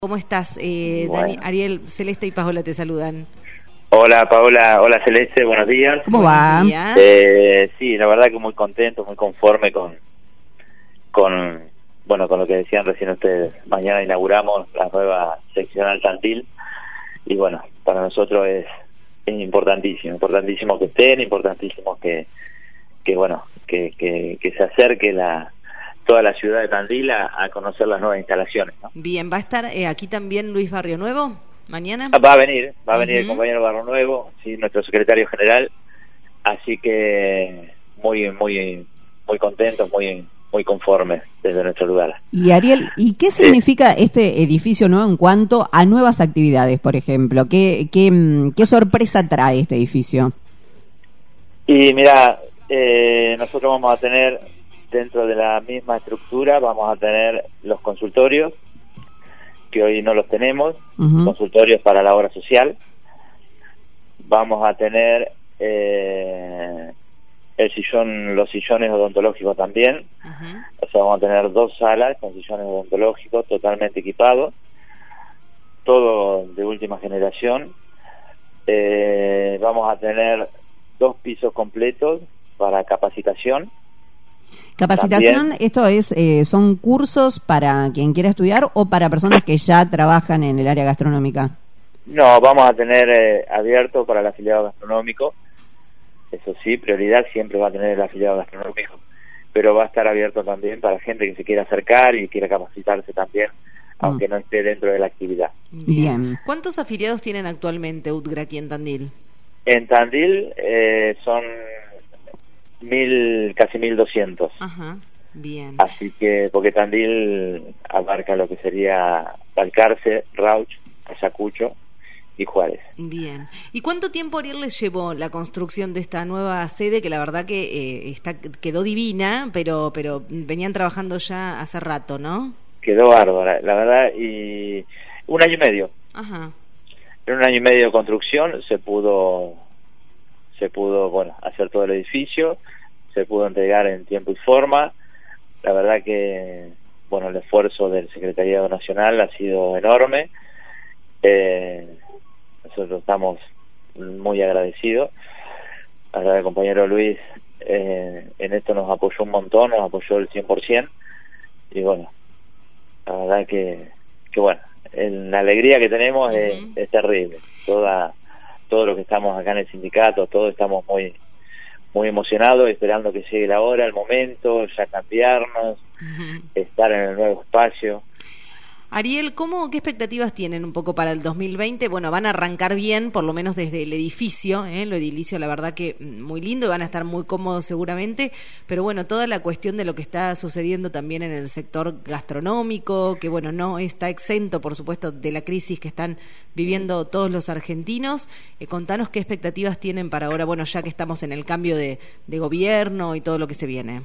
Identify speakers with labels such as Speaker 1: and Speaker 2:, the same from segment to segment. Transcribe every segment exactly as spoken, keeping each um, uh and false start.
Speaker 1: ¿Cómo estás? Eh,
Speaker 2: Bueno.
Speaker 1: Dani, Ariel, Celeste y Paola te saludan.
Speaker 2: Hola Paola, hola Celeste, buenos días.
Speaker 1: ¿Cómo va? Días.
Speaker 2: Eh, sí, la verdad que muy contento, muy conforme con, con, bueno, con lo que decían recién ustedes. Mañana inauguramos la nueva seccional Tandil y bueno, para nosotros es, es importantísimo, importantísimo que estén, importantísimo que, que bueno, que, que, que se acerque la toda la ciudad de Tandil a, a conocer las nuevas instalaciones, ¿no?
Speaker 1: Bien, ¿va a estar eh, aquí también Luis Barrio Nuevo mañana?
Speaker 2: Va a venir, va a venir
Speaker 1: Uh-huh.
Speaker 2: el compañero Barrio Nuevo, sí, nuestro secretario general, así que muy, muy, muy contentos, muy, muy conformes desde nuestro lugar.
Speaker 3: Y Ariel, ¿y qué significa sí. este edificio nuevo en cuanto a nuevas actividades, por ejemplo? ¿Qué, qué, qué sorpresa trae este edificio?
Speaker 2: Y mira, eh, nosotros vamos a tener, dentro de la misma estructura, vamos a tener los consultorios, que hoy no los tenemos, uh-huh. consultorios para la obra social. Vamos a tener eh, el sillón, los sillones odontológicos también. Uh-huh. O sea, vamos a tener dos salas con sillones odontológicos totalmente equipados, todo de última generación. Eh, vamos a tener dos pisos completos para capacitación.
Speaker 3: Capacitación,
Speaker 2: También.
Speaker 3: ¿esto es eh, son cursos para quien quiera estudiar o para personas que ya trabajan en el área gastronómica?
Speaker 2: No, vamos a tener eh, abierto para el afiliado gastronómico, eso sí, prioridad siempre va a tener el afiliado gastronómico, pero va a estar abierto también para gente que se quiera acercar y quiera capacitarse también, mm. aunque no esté dentro de la actividad.
Speaker 1: Bien. ¿Cuántos afiliados tienen actualmente U T G R A aquí en Tandil?
Speaker 2: En Tandil eh, son mil, casi mil doscientos.
Speaker 1: Ajá, bien.
Speaker 2: Así que, porque Tandil abarca lo que sería Balcarce, Rauch, Ayacucho y Juárez.
Speaker 1: Bien. ¿Y cuánto tiempo, Ariel, les llevó la construcción de esta nueva sede, que la verdad que eh, está quedó divina, pero pero venían trabajando ya hace rato, ¿no?
Speaker 2: Quedó bárbara, la verdad, y un año y medio.
Speaker 1: Ajá.
Speaker 2: En un año y medio de construcción se pudo se pudo, bueno, hacer todo el edificio, se pudo entregar en tiempo y forma. La verdad que, bueno, el esfuerzo del Secretariado Nacional ha sido enorme. Eh, nosotros estamos muy agradecidos. La verdad, el compañero Luis eh, en esto nos apoyó un montón, nos apoyó el cien por ciento. Y bueno, la verdad que, que bueno, el, la alegría que tenemos uh-huh. es, es terrible. Toda todo lo que estamos acá en el sindicato, todos estamos muy muy emocionados, esperando que llegue la hora, el momento, ya cambiarnos, uh-huh. estar en el nuevo espacio.
Speaker 1: Ariel, ¿cómo, qué expectativas tienen un poco para el dos mil veinte? Bueno, van a arrancar bien, por lo menos desde el edificio, ¿eh? Lo edilicio, la verdad que muy lindo, y van a estar muy cómodos seguramente, pero bueno, toda la cuestión de lo que está sucediendo también en el sector gastronómico, que bueno, no está exento, por supuesto, de la crisis que están viviendo todos los argentinos. Eh, contanos qué expectativas tienen para ahora, bueno, ya que estamos en el cambio de, de gobierno y todo lo que se viene.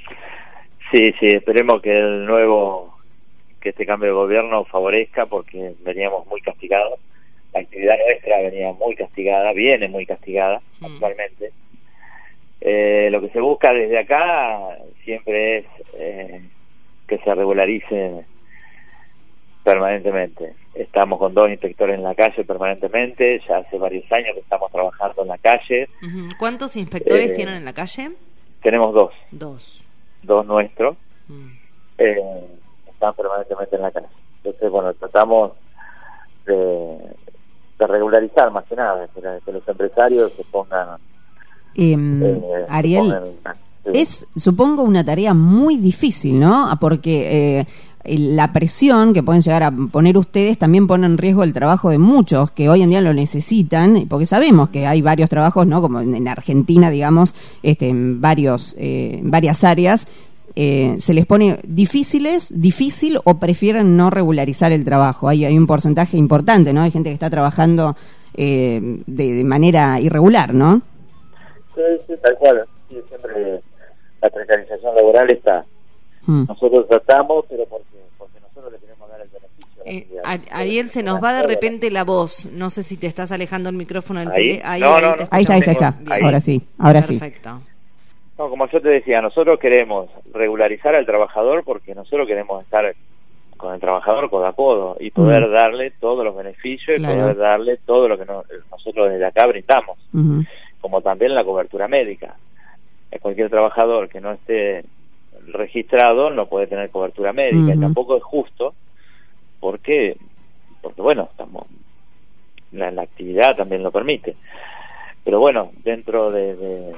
Speaker 2: Sí, sí, esperemos que el nuevo... que este cambio de gobierno favorezca, porque veníamos muy castigados, la actividad nuestra venía muy castigada, viene muy castigada mm. actualmente. Eh, lo que se busca desde acá siempre es eh, que se regularice permanentemente. Estamos con dos inspectores en la calle permanentemente, ya hace varios años que estamos trabajando en la calle.
Speaker 1: Uh-huh. ¿Cuántos inspectores eh, tienen en la calle?
Speaker 2: Tenemos dos.
Speaker 1: Dos. Dos
Speaker 2: nuestros. Mm. Eh, están permanentemente en la calle. Entonces, bueno, tratamos de, de regularizar más que nada, que, que los empresarios se pongan...
Speaker 3: Eh, eh, Ariel, se pongan, sí. Es, supongo, una tarea muy difícil, ¿no? Porque eh, la presión que pueden llegar a poner ustedes también pone en riesgo el trabajo de muchos que hoy en día lo necesitan, porque sabemos que hay varios trabajos, ¿no? Como en Argentina, digamos, este, en varios, eh, en varias áreas. Eh, ¿se les pone difíciles, difícil o prefieren no regularizar el trabajo? Hay, hay un porcentaje importante, ¿no? Hay gente que está trabajando eh, de, de manera irregular, ¿no?
Speaker 2: Sí, sí, tal cual. Sí, siempre la precarización laboral está. Hmm. Nosotros tratamos, pero porque, porque nosotros le queremos dar el beneficio.
Speaker 1: Eh, a Ariel, se nos va de repente la voz. No sé si te estás alejando el micrófono del
Speaker 2: ¿Ahí?
Speaker 1: tele. Ahí,
Speaker 2: no,
Speaker 1: ahí,
Speaker 2: no,
Speaker 1: te
Speaker 2: no.
Speaker 3: ahí está, ahí está, ahí está.
Speaker 1: Bien.
Speaker 3: Ahora sí, ahora sí.
Speaker 1: Perfecto.
Speaker 2: No, como yo te decía, nosotros queremos regularizar al trabajador porque nosotros queremos estar con el trabajador codo a codo y poder uh-huh. darle todos los beneficios y claro. poder darle todo lo que no, nosotros desde acá brindamos, uh-huh. como también la cobertura médica. Cualquier trabajador que no esté registrado no puede tener cobertura médica, uh-huh. y tampoco es justo porque porque bueno, estamos la, la actividad también lo permite, pero bueno, dentro de, de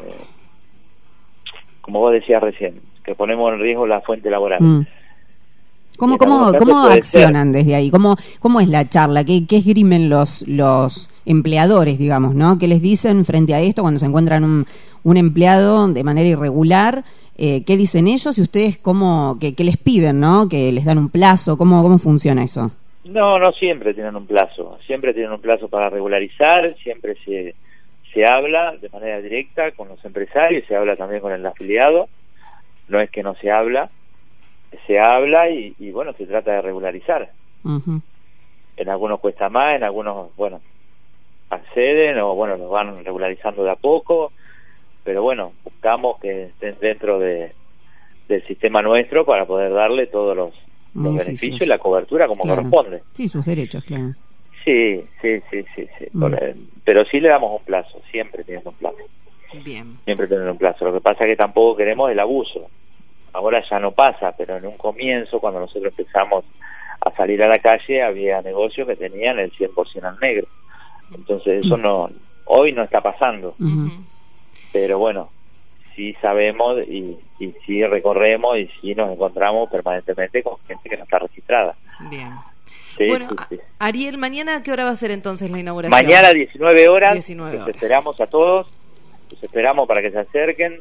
Speaker 2: como vos decías recién, que ponemos en riesgo la fuente laboral. Uh-huh.
Speaker 3: ¿Cómo, cómo, cómo accionan ser. desde ahí? ¿Cómo, cómo es la charla? ¿Qué, qué esgrimen los, los empleadores, digamos, ¿no? ¿Qué les dicen frente a esto cuando se encuentran un, un empleado de manera irregular? Eh, ¿Qué dicen ellos y ustedes cómo, qué, qué les piden, ¿no? ¿Que les dan un plazo? ¿Cómo, cómo funciona eso?
Speaker 2: No, no siempre tienen un plazo. Siempre tienen un plazo para regularizar, siempre se, se habla de manera directa con los empresarios, se habla también con el afiliado. No es que no se habla. Se habla y, y bueno, se trata de regularizar. Uh-huh. En algunos cuesta más, en algunos, bueno, acceden o bueno, los van regularizando de a poco, pero bueno, buscamos que estén dentro de del sistema nuestro para poder darle todos los, los sí, beneficios sí, y la cobertura como claro. corresponde.
Speaker 3: Sí, sus derechos, claro.
Speaker 2: Sí, sí, sí, sí, sí. Uh-huh. Por, pero sí le damos un plazo, siempre tienen un plazo.
Speaker 1: Bien.
Speaker 2: Siempre tienen un plazo. Lo que pasa es que tampoco queremos el abuso. Ahora ya no pasa, pero en un comienzo, cuando nosotros empezamos a salir a la calle, había negocios que tenían el cien por ciento al negro. Entonces eso no, hoy no está pasando. Uh-huh. Pero bueno, sí sabemos y, y sí recorremos y sí nos encontramos permanentemente con gente que no está registrada.
Speaker 1: Bien.
Speaker 2: Sí,
Speaker 1: bueno,
Speaker 2: sí, sí.
Speaker 1: Ariel, ¿mañana a qué hora va a ser entonces la inauguración?
Speaker 2: Mañana diecinueve horas,
Speaker 1: diecinueve horas.
Speaker 2: Los esperamos a todos, los esperamos para que se acerquen.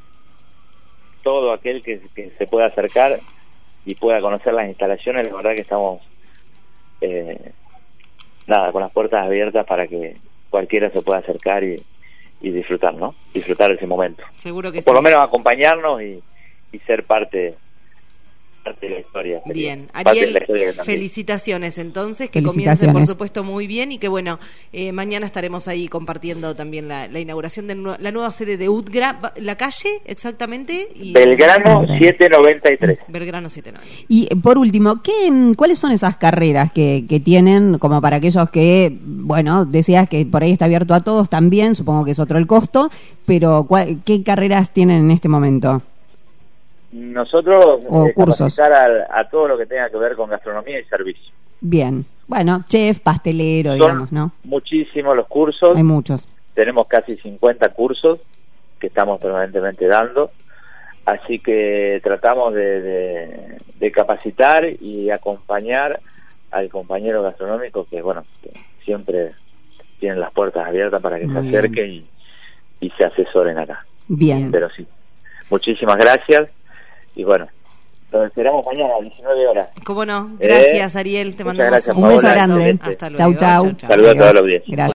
Speaker 2: Todo aquel que, que se pueda acercar y pueda conocer las instalaciones, la verdad que estamos eh, nada, con las puertas abiertas para que cualquiera se pueda acercar y, y disfrutar, ¿no? Disfrutar de ese momento.
Speaker 1: Seguro que
Speaker 2: o por
Speaker 1: sí.
Speaker 2: lo menos acompañarnos y, y ser parte parte de la historia.
Speaker 1: Bien, Ariel, felicitaciones entonces, que comiencen por supuesto muy bien y que bueno, eh, mañana estaremos ahí compartiendo también la, la inauguración de nu- la nueva sede de U T G R A, la calle exactamente. Y
Speaker 2: Belgrano setecientos noventa y tres.
Speaker 1: Belgrano setecientos noventa y tres.
Speaker 3: Y por último, ¿qué, ¿cuáles son esas carreras que, que tienen como para aquellos que, bueno, decías que por ahí está abierto a todos también, supongo que es otro el costo, pero ¿cuál, qué carreras tienen en este momento?
Speaker 2: Nosotros
Speaker 3: o
Speaker 2: eh,
Speaker 3: cursos
Speaker 2: capacitar a, a todo lo que tenga que ver con gastronomía y servicio.
Speaker 3: Bien, bueno, chef, pastelero,
Speaker 2: Son
Speaker 3: digamos, ¿no?
Speaker 2: Muchísimos los cursos.
Speaker 3: Hay muchos.
Speaker 2: Tenemos casi cincuenta cursos que estamos permanentemente dando, así que tratamos de, de, de capacitar y acompañar al compañero gastronómico que, bueno, que siempre tienen las puertas abiertas para que Muy se acerquen y, y se asesoren acá.
Speaker 3: Bien.
Speaker 2: Pero sí, muchísimas gracias. Y bueno, los esperamos mañana a diecinueve horas.
Speaker 1: ¿Cómo no? Gracias, eh, Ariel. Te mandamos
Speaker 2: gracias,
Speaker 1: un
Speaker 3: beso grande.
Speaker 1: Hasta luego.
Speaker 3: Chau, chau.
Speaker 2: Saludos a todos los días.
Speaker 3: Gracias.